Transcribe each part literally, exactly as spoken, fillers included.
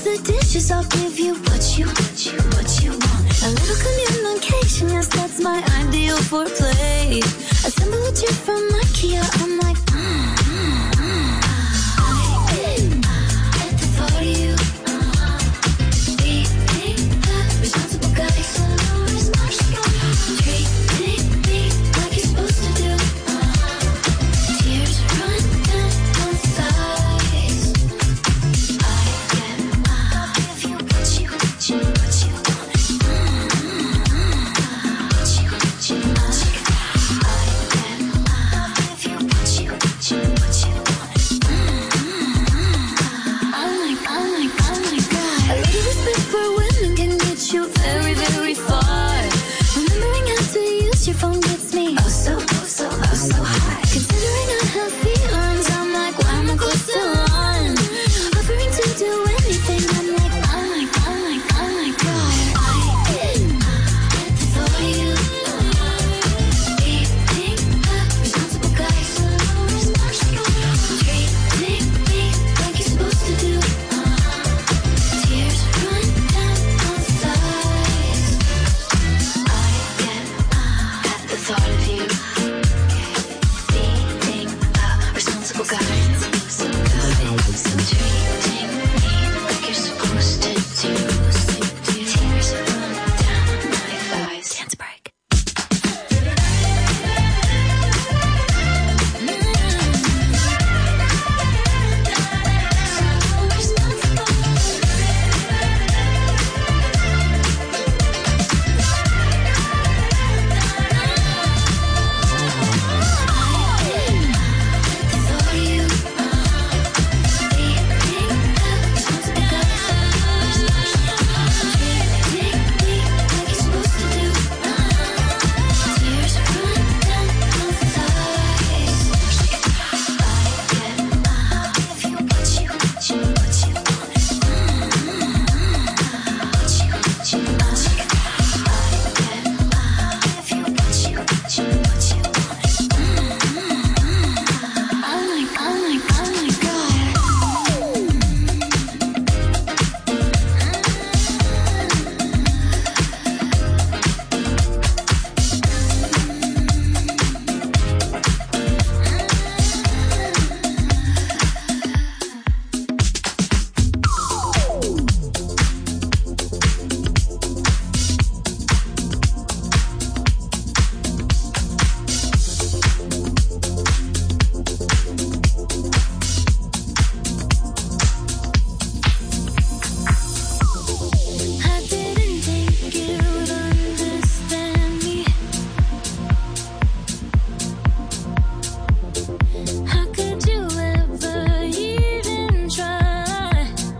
the dishes, I'll give you what you, what you, what you want. A little communication, yes, that's my ideal foreplay. Assemble a chair from IKEA, I'm like, mm, mm, mm. I get the thought of you. Responsible guy, so responsible. Treating me like you're supposed to do. Tears run down both thighs. I get I'll give you what you, what you, what you want. What you, what you, what you. I get I'll give you what you, what you, what you want. Oh my, oh my, oh my God. A little respect for women can get you very, very far. Remembering how to use your phone gets me oh so, oh so, oh so high. Considering I have feelings, I'm like, why am I close to one? Offering to do anything, I'm like, oh my, oh my, oh my God. I get the thought of you. Being a responsible guy, so responsible. Treating me like you're supposed to do. Tears run down both thighs. I get the thought of you. Being a responsible guy. So treating me like you're supposed to do. Tears run down my thighs. Dance break. I didn't think you'd understand me. How could you ever even try?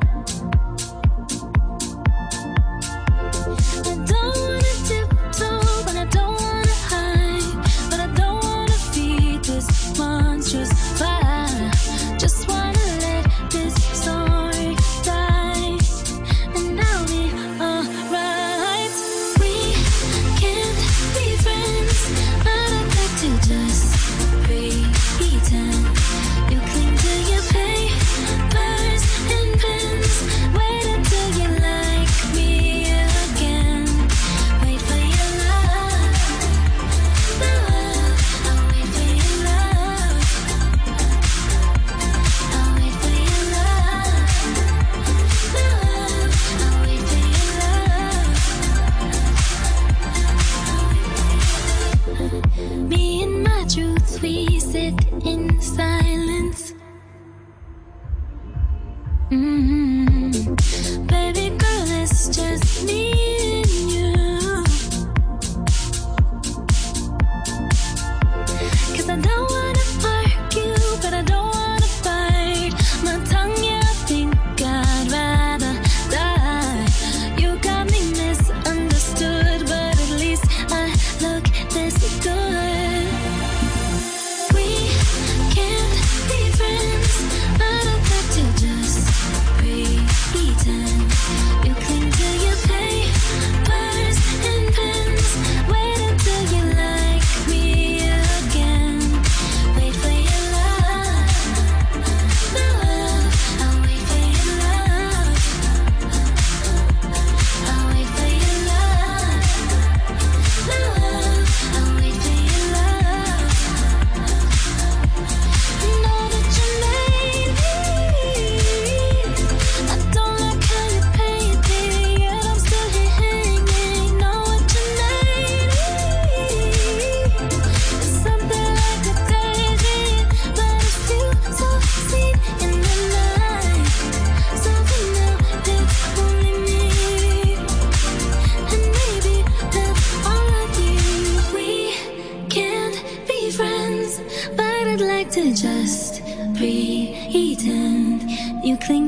I don't wanna tiptoe, but I don't wanna hide. But I don't wanna feed this monstrous fire. Just wanna let this story die, and I'll be alright. We can't be friends, but I'd like to just pretend. You cling to your papers and pens. Wait until you like me again. Wait for your love, love. I'll wait for your love. I'll wait for your love, love. I'll wait for your love. Me and my truth, we sit in silence. Mm-hmm. Baby girl, it's just me and you. 'Cause I don't wanna argue, but I don't wanna fight. My tongue, yeah, I think I'd rather die. You got me misunderstood, but at least I look this good. We can't be friends, but I'd like to just pretend. You cling to your paper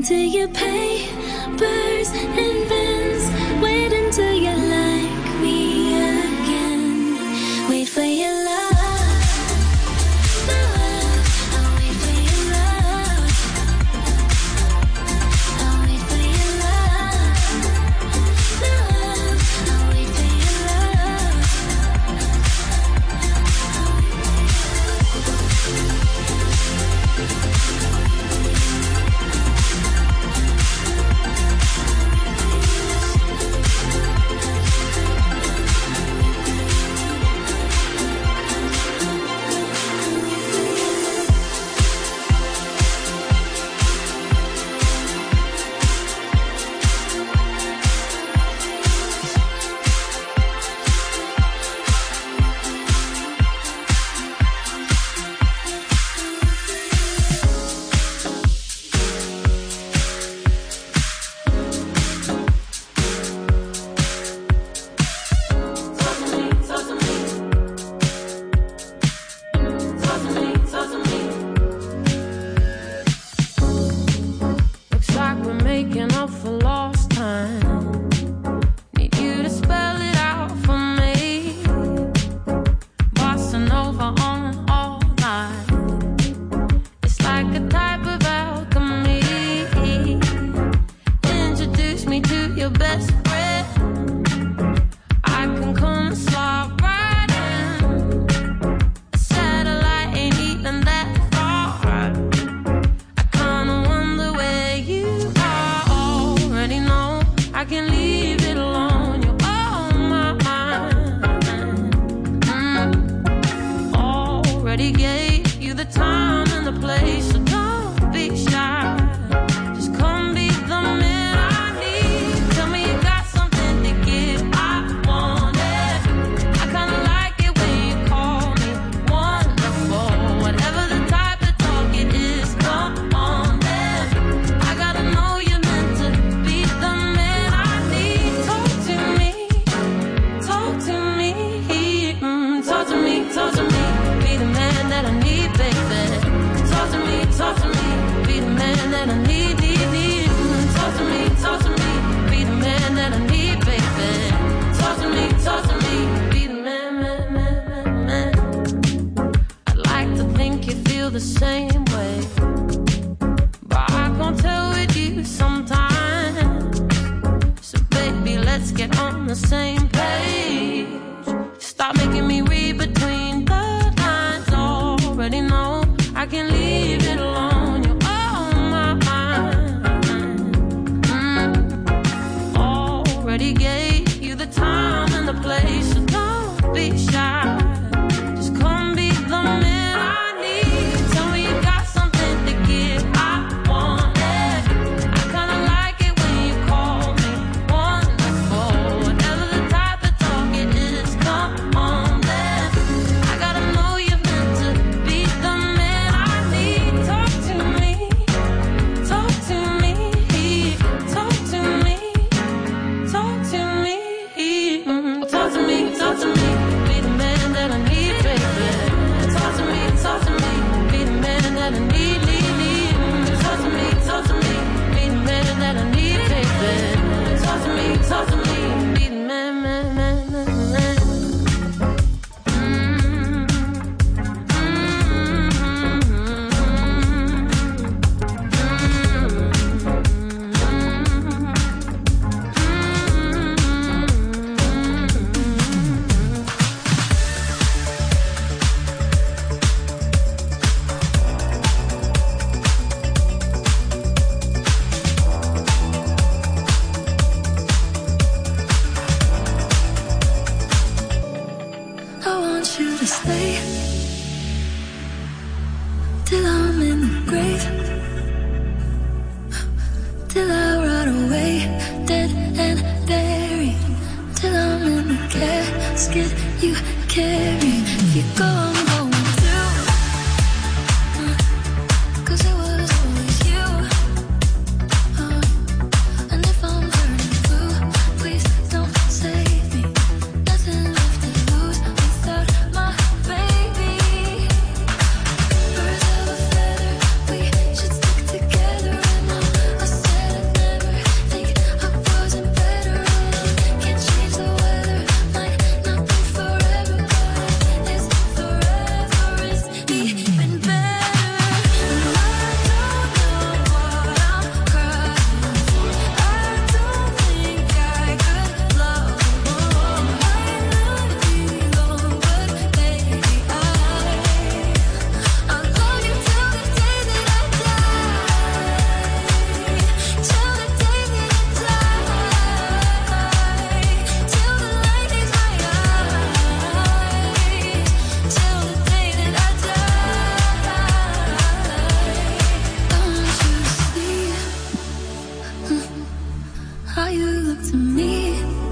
into your papers and bins. Wait until you like me again. Wait for your love. Love. I'll wait for your love. I'll wait for your love. Love. I'll wait for your love. Looks like we're making up for lost time. Need you to spell it out for me. Bossing over on all night. It's like a type of alchemy. Introduce me to your best friend. I can come and slide right in. A satellite ain't even that far. I kinda wonder where you are. Already know I can leave it alone. You're on my mind. Mm. Already gave you the time and the place, so don't be shy. Just come be the man I need. Tell me you got something to give. I want it. I kinda like it when you call me wonderful. Whatever the type of talk it is, come on then. I gotta know you're meant to be the man I need. Talk to me, talk to me, mm, talk to me, talk to me. Be the man that I need, baby. Talk to me, talk to me. Be the man that I need, need, need. Mm, talk to me, talk to me. Be the man that I need, baby. Talk to me, talk to me. Be the man, man, man, man, man. I'd like to think you feel the same way, but I can't tell with you sometimes. So baby, let's get on the same page. Stop making me read between the lines. Already know I can leave it alone. You're on my mind. Mm. Already gave you the time and the place, so don't be shy. Just come be the man I need. Tell me you got something to give. I want it. I kinda like it when you call me wonderful. Whatever the type of talk it is, come on then. I gotta know you're meant to be the man I need. Talk to me, talk to me, talk to me, talk to me, mm, talk to me, talk to me. Be the man that I need, baby. Talk to me, talk to me. Be the man that I need, need, need. Mm, talk to me, talk to me. Be the man that I need, baby. Talk to me, talk to me. Be the man, man, man, man, man. Mm, I want you to stay till I'm in the grave, till I rot away, dead and buried, till I'm in the casket you carry. If you go, I'm going too. 'Cause it was always you. Uh, and if I'm turning blue, please don't save me. Nothing left to lose without my baby. Birds of a feather, we should stick together. And I, I talk to me,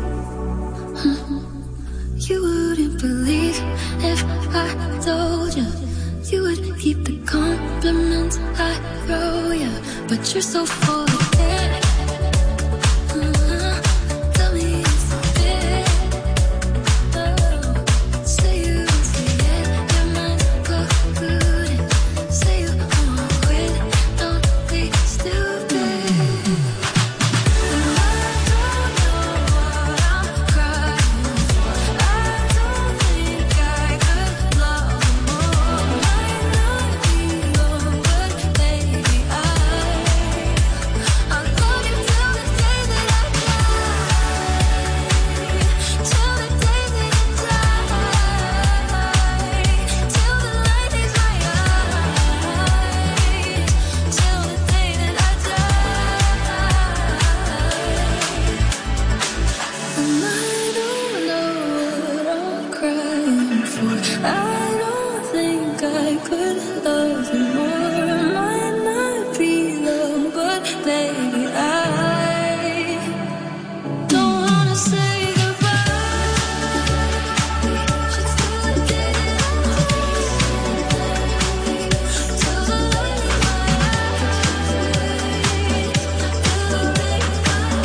you wouldn't believe if I told you. You would keep the compliments I throw you, but you're so full of it. Uh-huh. Tell me it's a bit. Oh, say you don't see it, your mind's polluted. Say you wanna quit, don't be stupid. And I don't know what I'm crying for. I don't think I could love you more. Might not be long, but baby, I I love you till the day that I die. Till the day that I die. Till the light is my eyes. Till the day that I die. And I don't know what I'm crying for. I don't think I could love you more. It might not be love, but baby, I don't wanna say goodbye. Just till the day that I die. Till the light is my eyes. Till the day I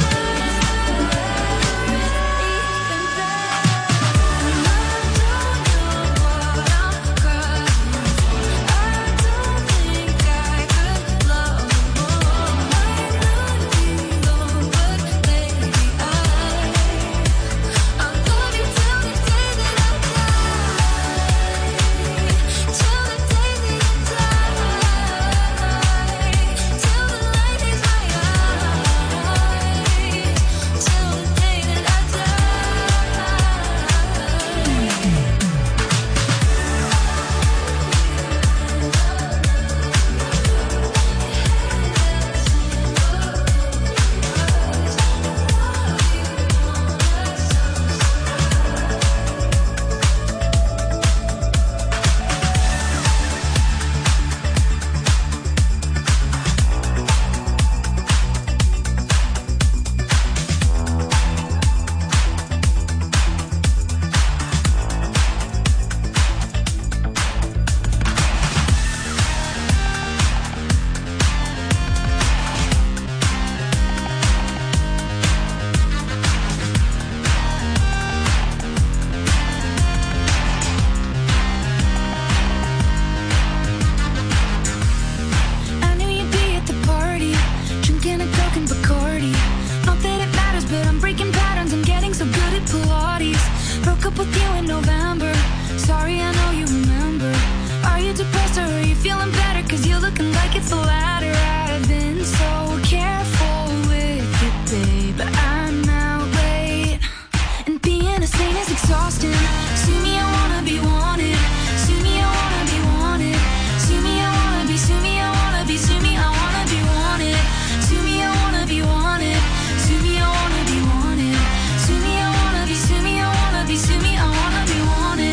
I knew you'd be at the party, drinking a Coke and Bacardi. Not that it matters, but I'm breaking patterns. I'm getting so good at Pilates. Broke up with you in November. Sorry, I know you remember. Are you depressed or are you feeling better? Cause you're looking like it's the latter. I've been so careful with it, babe, but I'm out late. And being a saint is exhausting. See me, I wanna be wanted. See me, I wanna be wanted. See me, I wanna be, see me, I wanna be, see me, I wanna be wanted. See me, I wanna be wanted. See me, I wanna be wanted. See me, I wanna be, see me, I wanna be, see me, I wanna be wanted.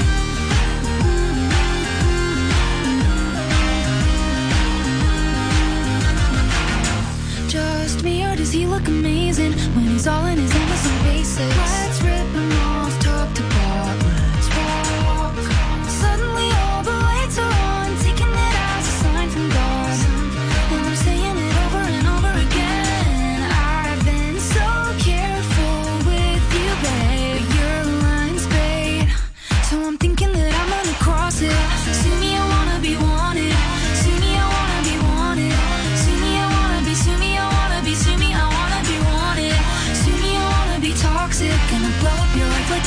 Just me, or does he look amazing when he's all in his Amazon basics? Let's rip him off top to bottom. Let's walk. Suddenly all the lights are on, taking it as a sign from God. And I'm saying it over and over again. I've been so careful with you, babe. Your line's bait, so I'm thinking that I'm gonna cross it. See me, I wanna be wanted. See me, I wanna be wanted. See me, I wanna be, see me, I wanna be, see me, I wanna be wanted. See me, I wanna be toxic, gonna blow up your life like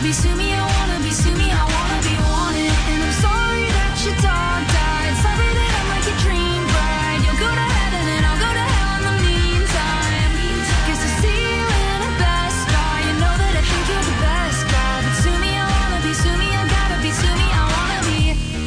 be, sue me, I wanna be, sue me, I wanna be wanted. And I'm sorry that your dog died. Sorry that I might get dream bride. You'll go to heaven and I'll go to hell in the meantime. Guess I see you in a Best Buy. You know that I think you're the best guy. But sue me, I wanna be, sue me, I gotta be, sue me, I wanna be.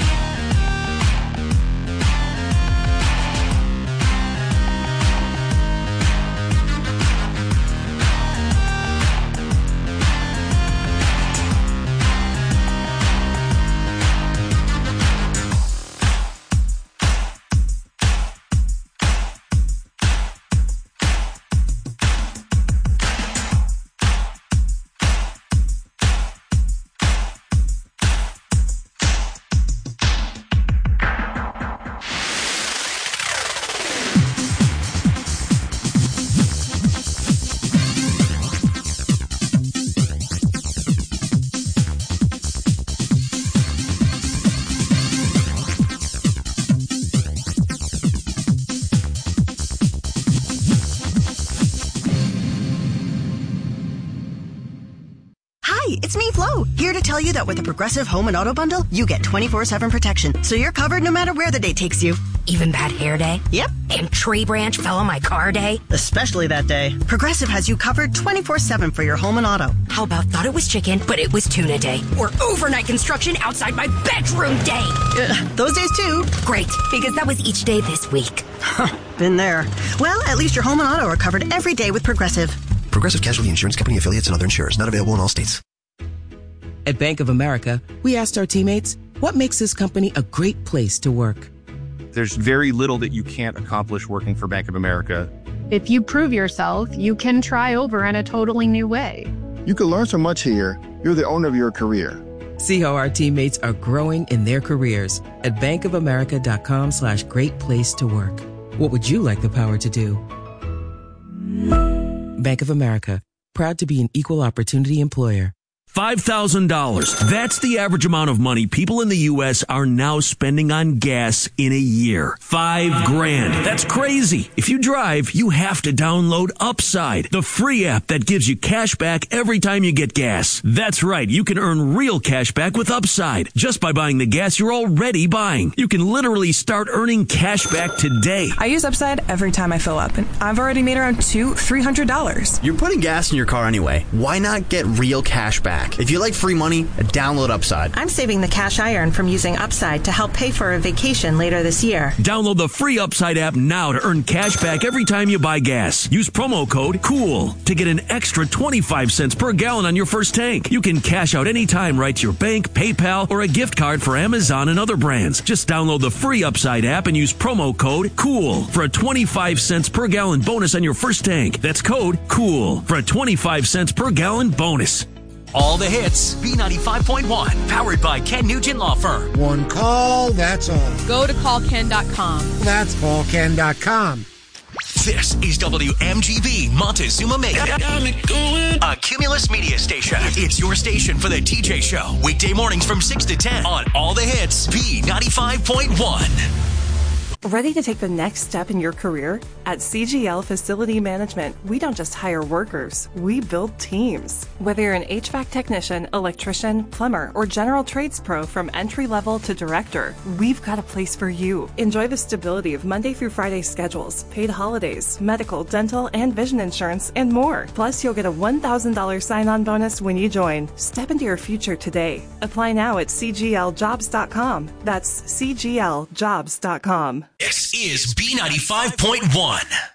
It's me, Flo, here to tell you that with the Progressive Home and Auto Bundle, you get twenty-four seven protection, so you're covered no matter where the day takes you. Even bad hair day? Yep. And tree branch fell on my car day? Especially that day. Progressive has you covered twenty-four seven for your home and auto. How about thought it was chicken, but it was tuna day? Or overnight construction outside my bedroom day? Uh, those days too. Great, because that was each day this week. Been there. Well, at least your home and auto are covered every day with Progressive. Progressive Casualty Insurance Company affiliates and other insurers. Not available in all states. At Bank of America, we asked our teammates, what makes this company a great place to work? There's very little that you can't accomplish working for Bank of America. If you prove yourself, you can try over in a totally new way. You can learn so much here. You're the owner of your career. See how our teammates are growing in their careers at bankofamerica.com slash great place to work. What would you like the power to do? Bank of America, proud to be an equal opportunity employer. five thousand dollars. That's the average amount of money people in the U S are now spending on gas in a year. Five grand. That's crazy. If you drive, you have to download Upside, the free app that gives you cash back every time you get gas. That's right. You can earn real cash back with Upside just by buying the gas you're already buying. You can literally start earning cash back today. I use Upside every time I fill up, and I've already made around two, three hundred dollars. You're putting gas in your car anyway. Why not get real cash back? If you like free money, download Upside. I'm saving the cash I earn from using Upside to help pay for a vacation later this year. Download the free Upside app now to earn cash back every time you buy gas. Use promo code COOL to get an extra twenty-five cents per gallon on your first tank. You can cash out anytime right to your bank, PayPal, or a gift card for Amazon and other brands. Just download the free Upside app and use promo code COOL for a twenty-five cents per gallon bonus on your first tank. That's code COOL for a twenty-five cents per gallon bonus. All the hits, B ninety-five point one, powered by Ken Nugent Law Firm. One call, that's all. Go to call ken dot com. That's call ken dot com. This is W M G B Montezuma Mesa, a Cumulus media station. It's your station for the T J Show. Weekday mornings from six to ten on All the Hits, B ninety-five point one. Ready to take the next step in your career? At C G L Facility Management, we don't just hire workers, we build teams. Whether you're an H V A C technician, electrician, plumber, or general trades pro from entry level to director, we've got a place for you. Enjoy the stability of Monday through Friday schedules, paid holidays, medical, dental, and vision insurance, and more. Plus, you'll get a one thousand dollars sign-on bonus when you join. Step into your future today. Apply now at c g l jobs dot com. That's c g l jobs dot com. This is B ninety-five point one.